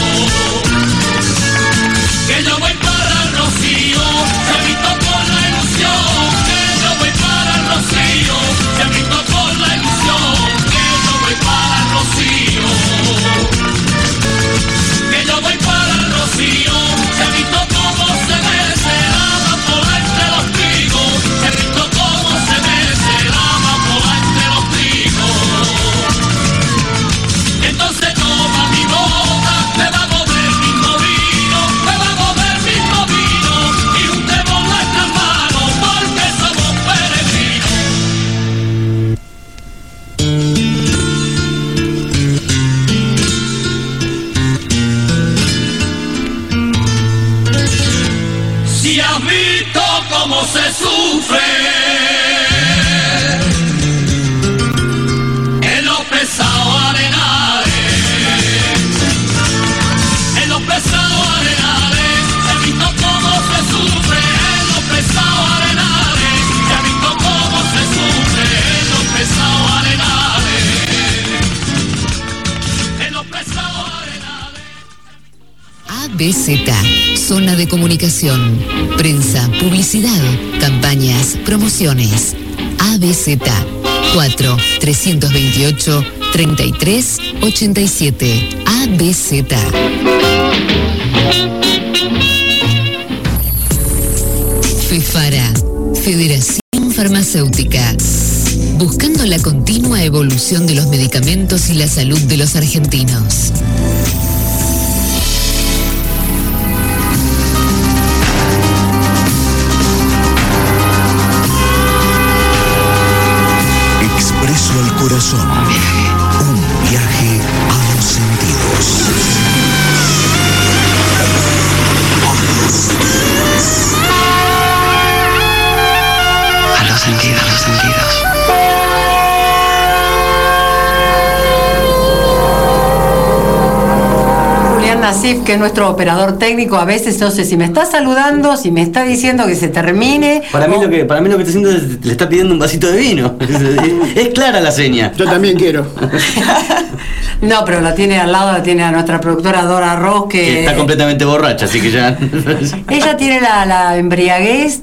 que yo voy para el Rocío, si habito con la ilusión que yo voy para el Rocío, si habito con la ilusión que yo voy para el Rocío, que yo voy para el Rocío. B Z, Zona de Comunicación, Prensa, Publicidad, Campañas, Promociones. A B Z, cuatro trescientos veintiocho treinta y tres ochenta y siete. A B Z. FEFARA, Federación Farmacéutica. Buscando la continua evolución de los medicamentos y la salud de los argentinos. Expreso al corazón. Un viaje a los sentidos. A los sentidos, a los sentidos. Nasif, que es nuestro operador técnico, a veces no sé si me está saludando, si me está diciendo que se termine. Para mí o... lo que para mí lo que está haciendo es le está pidiendo un vasito de vino. Es, es clara la seña. Yo también quiero. No, pero la tiene al lado, la tiene a nuestra productora Dora Ross, que, que está completamente borracha, así que ya. Ella tiene la, la embriaguez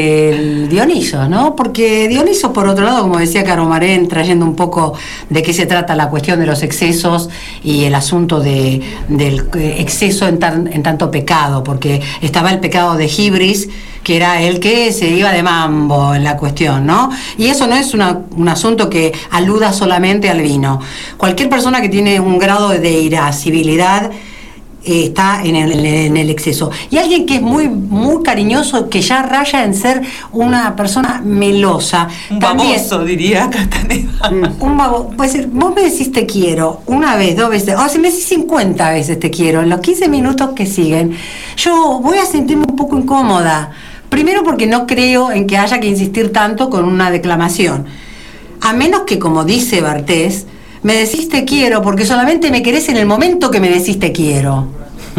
del Dioniso, ¿no? Porque Dioniso, por otro lado, como decía Caro Marén, trayendo un poco de qué se trata la cuestión de los excesos y el asunto de, del exceso en, tan, en tanto pecado, porque estaba el pecado de Hibris, que era el que se iba de mambo en la cuestión, ¿no? Y eso no es una, un asunto que aluda solamente al vino. Cualquier persona que tiene un grado de irascibilidad eh, está en el, en el exceso. Y alguien que es muy, muy cariñoso, que ya raya en ser una persona melosa. Un también, baboso, diría Castaneda. Un baboso. Puede ser, vos me decís te quiero una vez, dos veces, o si me decís cincuenta veces te quiero, en los quince minutos que siguen, yo voy a sentirme un poco incómoda. Primero porque no creo en que haya que insistir tanto con una declamación. A menos que, como dice Bartés, me decís te quiero porque solamente me querés en el momento que me decís te quiero.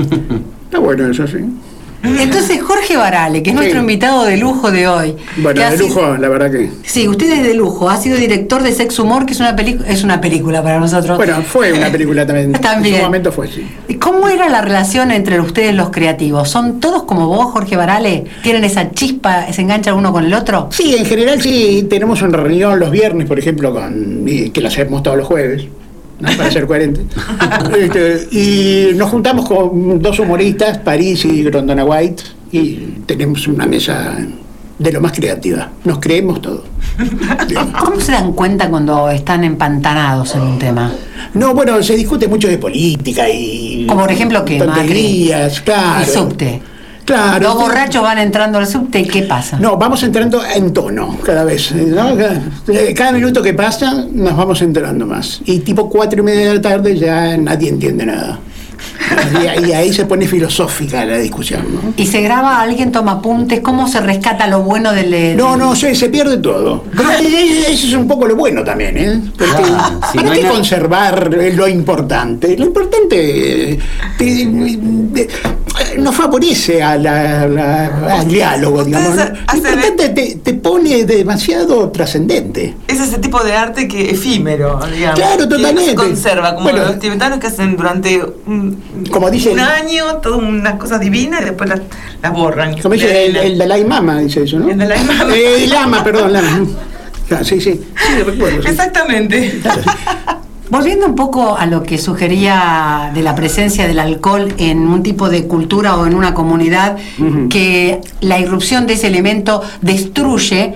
Está bueno eso, sí. Entonces Jorge Barale, que es Sí. nuestro invitado de lujo de hoy. Bueno, que ha de sido- lujo, la verdad que. Sí, usted es de lujo, ha sido director de Sex Humor, que es una película, es una película para nosotros. Bueno, fue una película también. También. En su momento fue, sí. ¿Cómo era la relación entre ustedes los creativos? ¿Son todos como vos, Jorge Barale? ¿Tienen esa chispa, se enganchan uno con el otro? Sí, en general sí, tenemos una reunión los viernes, por ejemplo, con y que la hacemos todos los jueves, ¿no? Para ser coherente. Este, y nos juntamos con dos humoristas, París y Grondona White, y tenemos una mesa de lo más creativa. Nos creemos todo. ¿Cómo se dan cuenta cuando están empantanados en un tema? No, bueno, se discute mucho de política y... Como por ejemplo que tonterías, claro. El subte. Claro. Los borrachos van entrando al subte, ¿y qué pasa? No, vamos entrando en tono cada vez, ¿no? Cada, cada minuto que pasa nos vamos enterando más. Y tipo cuatro y media de la tarde ya nadie entiende nada. Y ahí, ahí se pone filosófica la discusión, ¿no? ¿Y se graba, alguien toma apuntes? ¿Cómo se rescata lo bueno del...? del... No, no, se, se pierde todo. Pero eso es un poco lo bueno también, ¿eh? Porque Ah, sí, hay no hay que nada- conservar lo importante. Lo importante eh, te- de- no favorece a la- la- al diálogo, digamos. ¿no? Lo importante te, te pone demasiado trascendente. Es ese tipo de arte que efímero, digamos. Claro, que totalmente. se conserva, como Bueno, los tibetanos que hacen durante un, como dice un el- año, todas unas cosas divinas y después las, las borran. Como dice el, el Dalai Lama, dice eso, ¿no? El Dalai Lama. Eh, Lama, perdón, Lama. Ah, sí, sí. Sí, recuerdo. Sí. Exactamente. Volviendo un poco a lo que sugería de la presencia del alcohol en un tipo de cultura o en una comunidad, uh-huh. que la irrupción de ese elemento destruye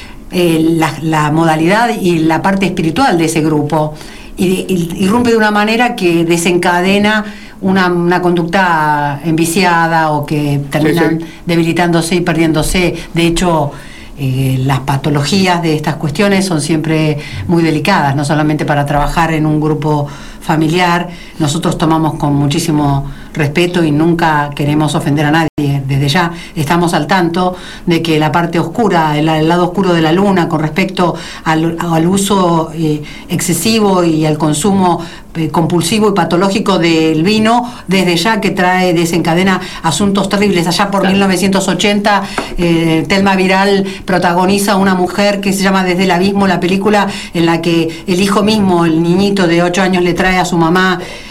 eh, la, la modalidad y la parte espiritual de ese grupo, y, y irrumpe de una manera que desencadena una, una conducta enviciada o que terminan sí, sí. debilitándose y perdiéndose. De hecho, Eh, las patologías de estas cuestiones son siempre muy delicadas, no solamente para trabajar en un grupo familiar. Nosotros tomamos con muchísimo respeto y nunca queremos ofender a nadie. Desde ya estamos al tanto de que la parte oscura, el, el lado oscuro de la luna con respecto al, al uso eh, excesivo y al consumo eh, compulsivo y patológico del vino, desde ya que trae, desencadena asuntos terribles. Allá por claro. mil novecientos ochenta, eh, Thelma Viral protagoniza una mujer que se llama Desde el Abismo, la película en la que el hijo mismo, el niñito de ocho años, le trae a su mamá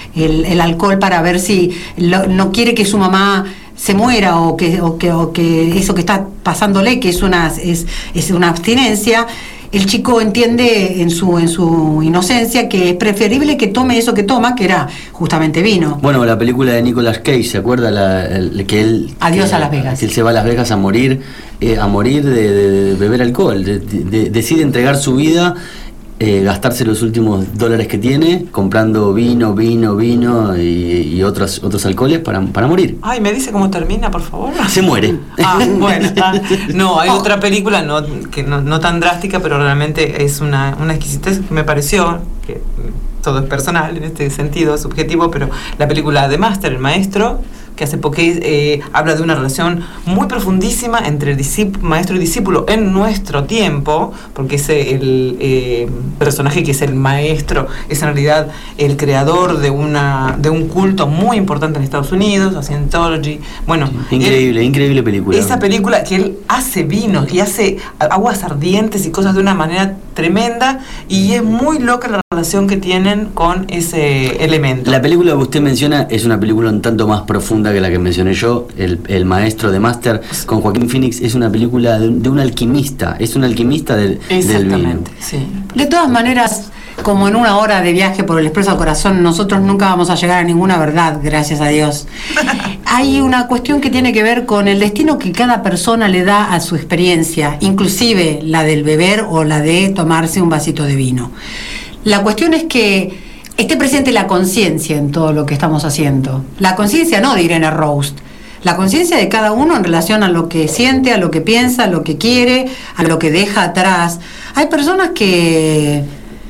el, el alcohol para ver si lo, no quiere que su mamá se muera o que, o que, o que eso que está pasándole, que es una, es, es una abstinencia. El chico entiende en su en su inocencia que es preferible que tome eso que toma, que era justamente vino. Bueno, la película de Nicolas Cage, ¿se acuerda? La, el, que él... Adiós que, a Las Vegas. Que él se va a Las Vegas a morir, eh, a morir de, de, de beber alcohol. De, de, de, decide entregar su vida, eh, gastarse los últimos dólares que tiene, comprando vino, vino, vino y, y otros, otros alcoholes para, para morir. Ay, ¿me dice cómo termina, por favor? Se muere. Ah, bueno. Ah, no, hay otra película no, que no, no tan drástica, pero realmente es una, una exquisitez que me pareció, que todo es personal en este sentido, subjetivo, pero la película de Master, el maestro, que hace poco eh, habla de una relación muy profundísima entre maestro y discípulo en nuestro tiempo, porque ese el eh, personaje que es el maestro es en realidad el creador de una de un culto muy importante en Estados Unidos, la Scientology. Bueno, increíble, él, increíble película. Esa película que él hace vinos y hace aguas ardientes y cosas de una manera tremenda, y es muy loca la relación que tienen con ese elemento. La película que usted menciona es una película un tanto más profunda que la que mencioné yo, el, el maestro de Master con Joaquín Phoenix. Es una película de, de un alquimista, es un alquimista del, del vino. Sí. De todas maneras, como en una hora de viaje por el Expreso al Corazón, nosotros nunca vamos a llegar a ninguna verdad, gracias a Dios. Hay una cuestión que tiene que ver con el destino que cada persona le da a su experiencia, inclusive la del beber o la de tomarse un vasito de vino. La cuestión es que esté presente la conciencia en todo lo que estamos haciendo. La conciencia no de Irene Roust, la conciencia de cada uno en relación a lo que siente, a lo que piensa, a lo que quiere, a lo que deja atrás. Hay personas que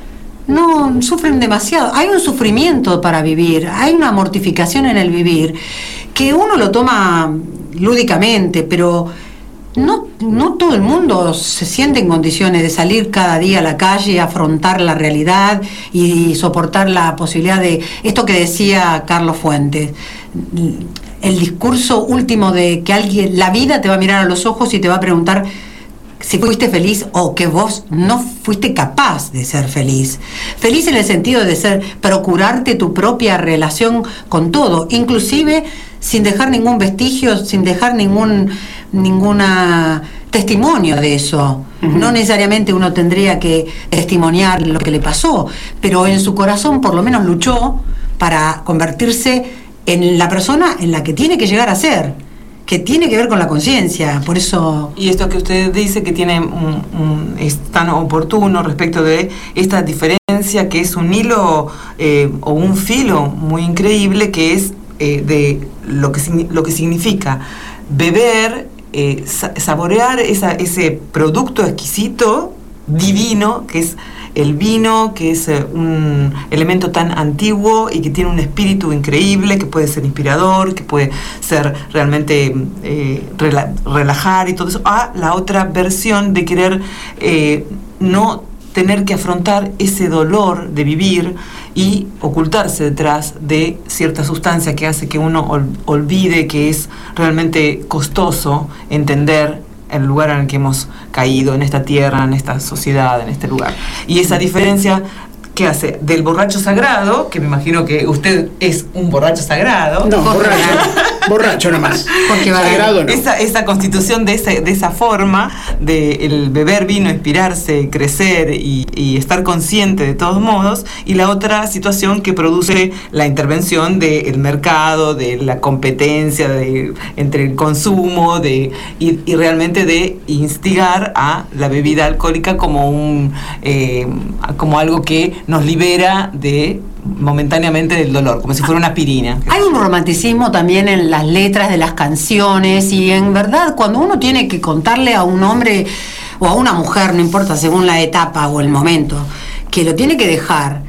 no sufren demasiado, hay un sufrimiento para vivir, hay una mortificación en el vivir, que uno lo toma lúdicamente, pero no, no todo el mundo se siente en condiciones de salir cada día a la calle, afrontar la realidad y soportar la posibilidad de esto que decía Carlos Fuentes, el discurso último de que alguien, la vida te va a mirar a los ojos y te va a preguntar si fuiste feliz o que vos no fuiste capaz de ser feliz. Feliz en el sentido de ser, procurarte tu propia relación con todo, inclusive sin dejar ningún vestigio, sin dejar ningún ninguna testimonio de eso. Uh-huh. No necesariamente uno tendría que testimoniar lo que le pasó, pero en su corazón por lo menos luchó para convertirse en la persona en la que tiene que llegar a ser, que tiene que ver con la conciencia. Por eso... Y esto que usted dice que tiene un, un, es tan oportuno respecto de esta diferencia, que es un hilo eh, o un filo muy increíble, que es eh, de lo que, lo que significa beber, eh, saborear esa, ese producto exquisito, divino, que es el vino, que es eh, un elemento tan antiguo y que tiene un espíritu increíble, que puede ser inspirador, que puede ser realmente eh, rela relajar y todo eso, a la otra versión de querer eh, no tener que afrontar ese dolor de vivir y ocultarse detrás de cierta sustancia que hace que uno ol olvide que es realmente costoso entender el lugar en el que hemos caído, en esta tierra, en esta sociedad, en este lugar. Y esa diferencia que hace del borracho sagrado, que me imagino que usted es un borracho sagrado. No, borracho, borracho nomás. Porque va sagrado no. Esa, esa constitución de, ese, de esa forma, de el beber vino, inspirarse, crecer y, y estar consciente de todos modos, y la otra situación que produce la intervención del mercado, de la competencia de, entre el consumo, de, y, y realmente de instigar a la bebida alcohólica como, un, eh, como algo que nos libera de momentáneamente del dolor, como si fuera una aspirina. Hay un romanticismo también en las letras de las canciones, y en verdad cuando uno tiene que contarle a un hombre o a una mujer, no importa según la etapa o el momento, que lo tiene que dejar,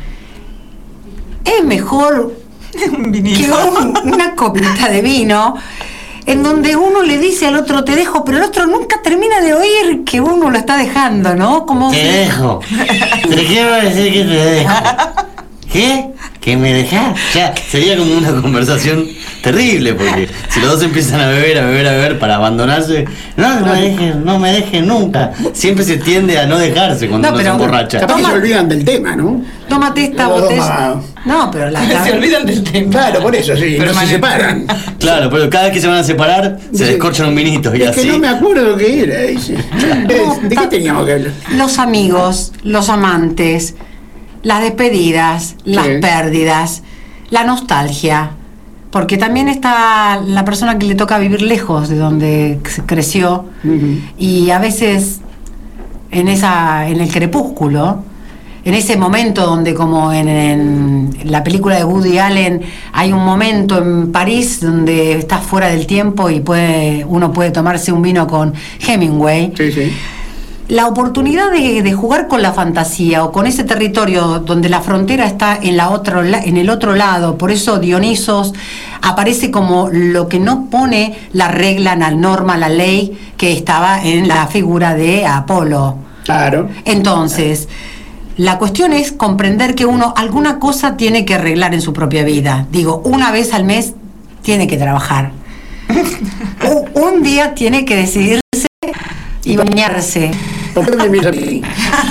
es mejor que un, una copita de vino en donde uno le dice al otro te dejo, pero el otro nunca termina de oír que uno lo está dejando, ¿no? Como te dejo. Te quiero decir que te dejo. ¿Qué? que me dejás. Ya, sería como una conversación terrible, porque si los dos empiezan a beber, a beber, a beber para abandonarse, no, no me dejen, no me dejen nunca. Siempre se tiende a no dejarse cuando No, uno se pero- emborracha. Capaz que se olvidan del tema, ¿no? Tómate esta No, botella. toma. No, pero la, la- Se olvidan del tema. Claro, por eso, sí, no se separan. Claro, pero cada vez que se van a separar, se Dice, descorchan un vinito y Es así. que no me acuerdo qué era, dice. ¿De qué teníamos que hablar? los amigos, los amantes, las despedidas, las Sí. pérdidas, la nostalgia. Porque también está la persona que le toca vivir lejos de donde se creció. Y a veces en esa en el crepúsculo, en ese momento donde, como en, en la película de Woody Allen, hay un momento en París donde estás fuera del tiempo y puede uno puede tomarse un vino con Hemingway. Sí, sí. La oportunidad de, de jugar con la fantasía o con ese territorio donde la frontera está en, la otro, la- en el otro lado, por eso Dionisos aparece como lo que no pone la regla, la norma, la ley que estaba en la figura de Apolo. Claro. Entonces, la cuestión es comprender que uno alguna cosa tiene que arreglar en su propia vida. Digo, una vez al mes tiene que trabajar. Un- un día tiene que decidirse y bañarse. ¿Por qué me miras a mí?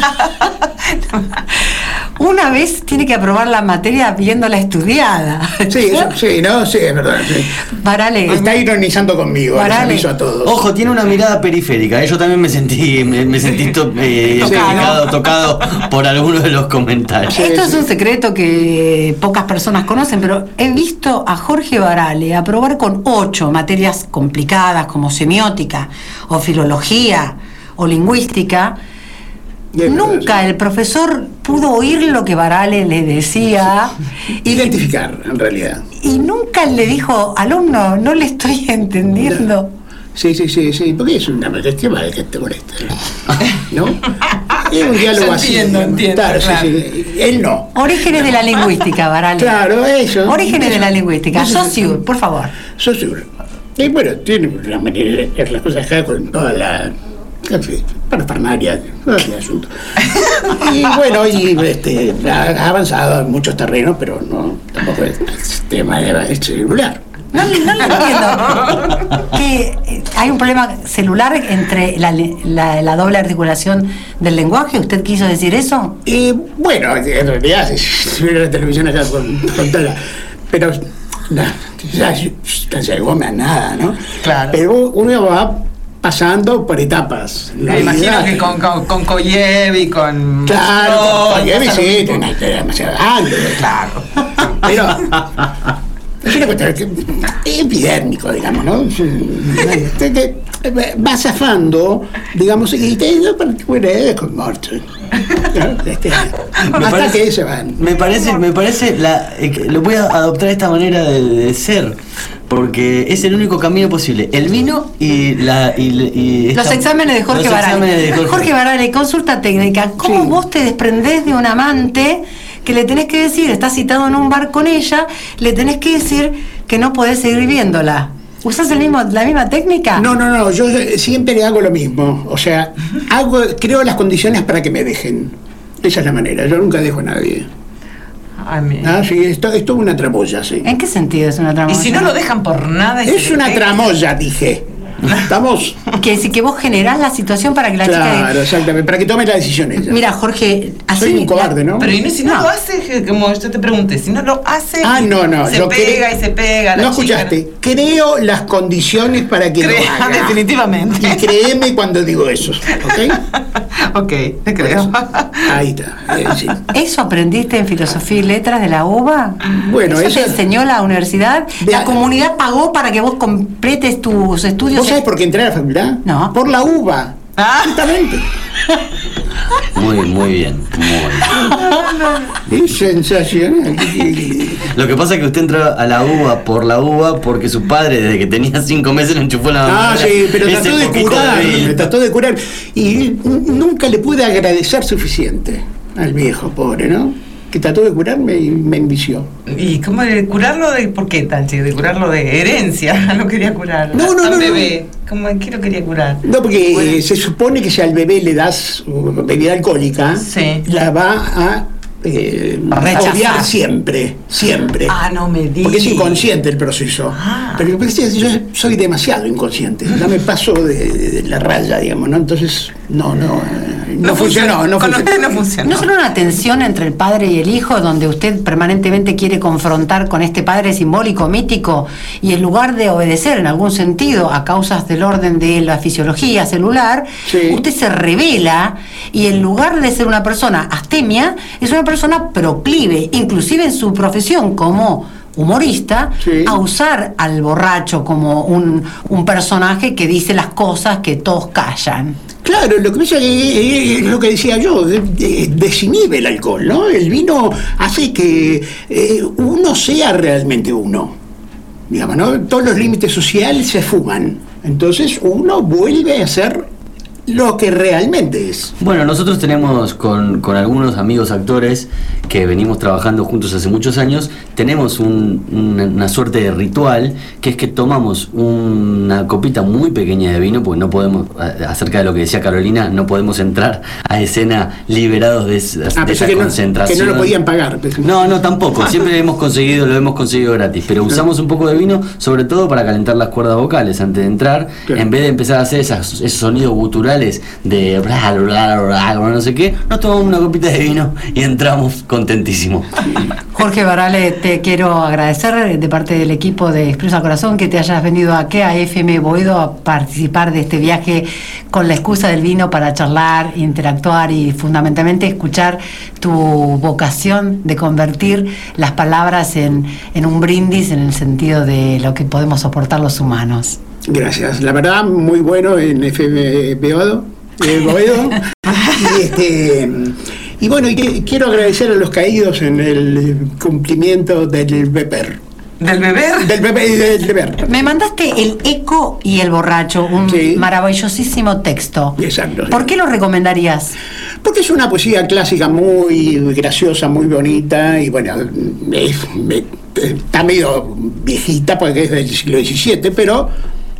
Una vez tiene que aprobar la materia viéndola estudiada. Sí, eso, sí, no, sí, es verdad. Sí. Varale. Está ironizando conmigo, les Varale. aviso a todos. Ojo, tiene una mirada periférica. ¿eh? Yo también me sentí, me, me sentí to- eh, Tocado. tocado, tocado por algunos de los comentarios. Esto es un secreto que pocas personas conocen, pero he visto a Jorge Varale aprobar con ocho materias complicadas como semiótica o filología o lingüística. Nunca el profesor pudo oír lo que Varale le decía y, Identificar, en realidad. y nunca le dijo, alumno, no le estoy entendiendo. Sí, sí, sí, sí, porque es una cuestión de que te molesta. ¿No? Es un diálogo Yo así. entiendo, digamos. entiendo, Claro, claro. sí, sí. Él no. Orígenes de la lingüística, Varale. Claro, eso. Orígenes de la lingüística. Eso- Saussure, por favor. Saussure. Y bueno, tiene la manera de hacer las cosas acá con toda la. En fin, parafernalia, todo ese asunto. Y bueno, y este, ha ha avanzado en muchos terrenos, pero no, tampoco es tema de celular. No, no lo entiendo. Que eh, hay un problema celular entre la, la, la doble articulación del lenguaje. ¿Usted quiso decir eso? Y bueno, en realidad, si, si hubiera la televisión acá con, con toda la- pero no, ya no se goma nada, ¿no? Claro. Pero uno va pasando por etapas. La Me imagino vida- que con, con, con Koyev y con. Claro, No, con Koyev, pasa lo sí, mismo. tiene una historia demasiado grande. Claro. Pero es una cuestión que- epidérmico, digamos, ¿no? Te- te- Va zafando, digamos, y te da particularidades con Morton. Este, Me hasta parece- que se van. Me parece, me parece la, eh, que lo voy a adoptar esta manera de, de ser, porque es el único camino posible. El vino y la y, y Los esta- exámenes de Jorge los Varale. exámenes de Jorge. Jorge Varale, consulta técnica. ¿Cómo vos te desprendés de un amante que le tenés que decir, estás citado en un bar con ella, le tenés que decir que no podés seguir viéndola? ¿Usás el mismo, la misma técnica? No, no, no, yo siempre le hago lo mismo. O sea, hago, creo las condiciones para que me dejen. Esa es la manera, yo nunca dejo a nadie. Ay, mi- Ah, sí, esto, esto es una tramoya, sí. ¿En qué sentido es una Y tramoya? si no lo dejan por nada. y se Es le una pega. tramoya, dije. ¿Estamos? Que si que vos generás la situación para que la chica... Claro, exactamente, para que tome la decisión ella. Mira, Jorge, así... Soy un cobarde, ¿no? Pero y no, si no, No. lo hace, que- como yo te pregunté, si no lo hace. Ah, no, no. Se yo pega cre- y se pega. la No chica. escuchaste. Creo las condiciones para que Crea, lo haga. definitivamente. Y créeme cuando digo eso. ¿Ok? Ok, te creo. Ahí está. eh, sí. ¿Eso aprendiste en Filosofía y Letras de la UBA? Bueno, ¿Eso eso- te enseñó la universidad? De- ¿La comunidad pagó para que vos completes tus estudios? ¿Vos sabés por qué entré a la facultad? No. Por la uva. Ah. Justamente. Muy, muy bien, muy bien. Es sensacional. Lo que pasa es que usted entró a la uva por la uva porque su padre desde que tenía cinco meses le enchufó la Ah, mamá. sí, pero Ese trató de poquito curar, vino. me trató de curar. Y n- nunca le pude agradecer suficiente al viejo, pobre, ¿no? Que trató de curarme y me envició. ¿Y cómo de curarlo de por qué, Tanchi? De curarlo de herencia. No quería curar. No, no, a un no, bebé. ¿Cómo, ¿Qué lo quería curar? No, porque Bueno. eh, se supone que si al bebé le das uh, bebida alcohólica, Sí. la va a eh, Rechazar. odiar siempre, siempre. Ah, no me digas. Porque es inconsciente el proceso. Ah. Pero pues, yo soy demasiado inconsciente. Ya me paso de, de la raya, digamos, ¿no? Entonces, no, no, eh, no, No funcionó. funciona. No Con funcionó. usted no funciona. ¿No será una tensión entre el padre y el hijo donde usted permanentemente quiere confrontar con este padre simbólico, mítico, y en lugar de obedecer en algún sentido a causas del orden de la fisiología celular, Sí. usted se revela y en lugar de ser una persona astemia, es una persona proclive, inclusive en su profesión como humorista, Sí. a usar al borracho como un, un personaje que dice las cosas que todos callan? Claro, lo que pasa es que es lo que decía yo, eh, eh, desinhibe el alcohol, ¿no? El vino hace que eh, uno sea realmente uno, digamos, ¿no? Todos los límites sociales se fuman, entonces uno vuelve a ser lo que realmente es. Bueno, nosotros tenemos con, con algunos amigos actores que venimos trabajando juntos hace muchos años, tenemos un- una, una suerte de ritual, que es que tomamos una copita muy pequeña de vino, porque no podemos, a- acerca de lo que decía Carolina, no podemos entrar a escena liberados de, esa- Ah, de pensé esa que no, concentración. que no lo podían pagar. pensé. No, no, tampoco. Siempre hemos conseguido, lo hemos conseguido gratis. Pero usamos un poco de vino, sobre todo para calentar las cuerdas vocales antes de entrar. Claro. En vez de empezar a hacer esas, esos sonidos guturales de bla, bla, bla, bla, no sé qué, nos tomamos una copita de vino y entramos contentísimos. Jorge Barale, te quiero agradecer de parte del equipo de Expreso al Corazón que te hayas venido aquí a F M Boedo a participar de este viaje con la excusa del vino para charlar, interactuar y fundamentalmente escuchar tu vocación de convertir las palabras en, en un brindis en el sentido de lo que podemos soportar los humanos. Gracias, la verdad, muy bueno en F M Boedo. eh, Boedo. y, este, y bueno, y que- quiero agradecer a los caídos en el cumplimiento del beber. ¿Del beber? Del beber. Del beber. Me mandaste El Eco y el Borracho, un Sí. maravillosísimo texto. Exacto. ¿Por qué lo recomendarías? Porque es una poesía clásica muy graciosa, muy bonita, y bueno, es- me- está medio viejita porque es del siglo diecisiete, pero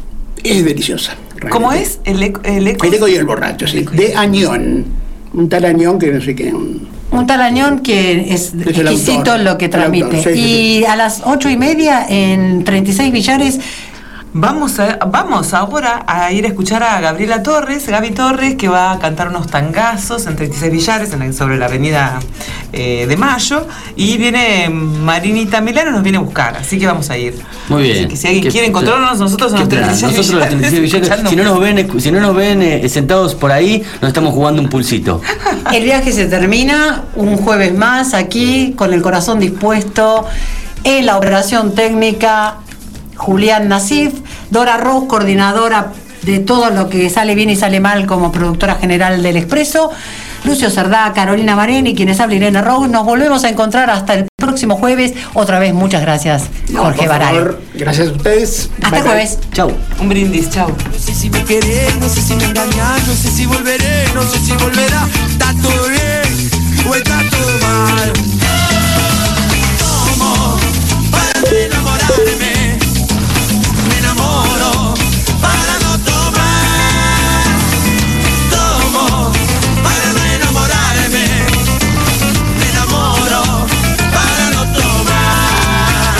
es deliciosa. realmente. ¿Cómo es? El eco, el eco. El eco y el borracho, sí. De Añón. Un tal Añón que no sé qué. un- Un talañón que es Es el exquisito autor. lo que El transmite. autor, sí, sí, Y a las ocho y media en treinta y seis Villares. Vamos, a, vamos ahora a ir a escuchar a Gabriela Torres, Gaby Torres, que va a cantar unos tangazos en treinta y seis Villares, en la- sobre la avenida eh, de Mayo. Y viene Marinita Milano, nos viene a buscar, así que vamos a ir. Muy bien. Así que si alguien ¿Qué- quiere encontrarnos, nosotros en qué los plan? treinta y seis Nosotros los treinta y seis Villares, escuchando si no nos ven, escu- si no nos ven eh, sentados por ahí, nos estamos jugando un pulsito. El viaje se termina un jueves más aquí con el corazón dispuesto en la operación técnica. Julián Nasif, Dora Ross, coordinadora de todo lo que sale bien y sale mal como productora general del Expreso, Lucio Cerdá, Carolina Mareni, quienes habla Irene Rose. Nos volvemos a encontrar hasta el próximo jueves. Otra vez, muchas gracias, No, Jorge por Baral. favor, gracias a ustedes. Hasta Bye, el bye. jueves. Chau. Un brindis, chau. No sé si me querés, no sé si me engañás, no sé si volveré, no sé si volverá. Está todo bien o está todo mal. Tomo para no enamorarme, me enamoro para no tomar. Tomo para no enamorarme, me enamoro para no tomar.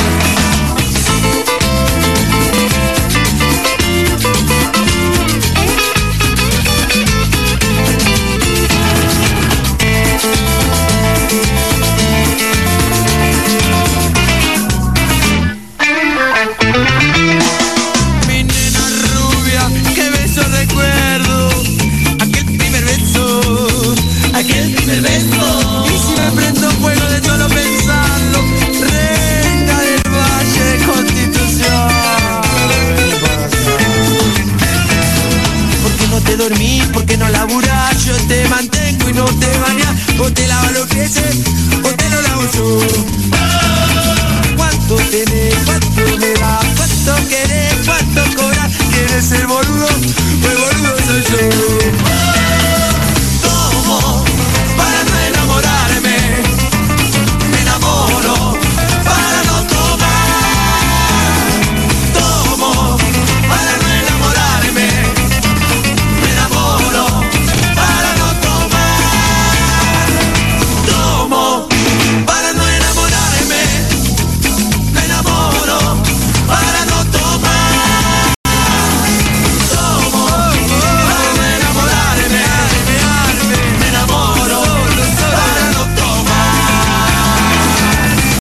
Mi nena rubia, qué beso recuerdo. Aquel primer beso, aquel primer beso. Y si me prendo fuego de solo pensarlo, reina del Valle Constitución. ¿Por qué no te dormís? ¿Por qué no laburás? Yo te mantengo y no te bañás. O te lavo los pies, o te lo lavo yo.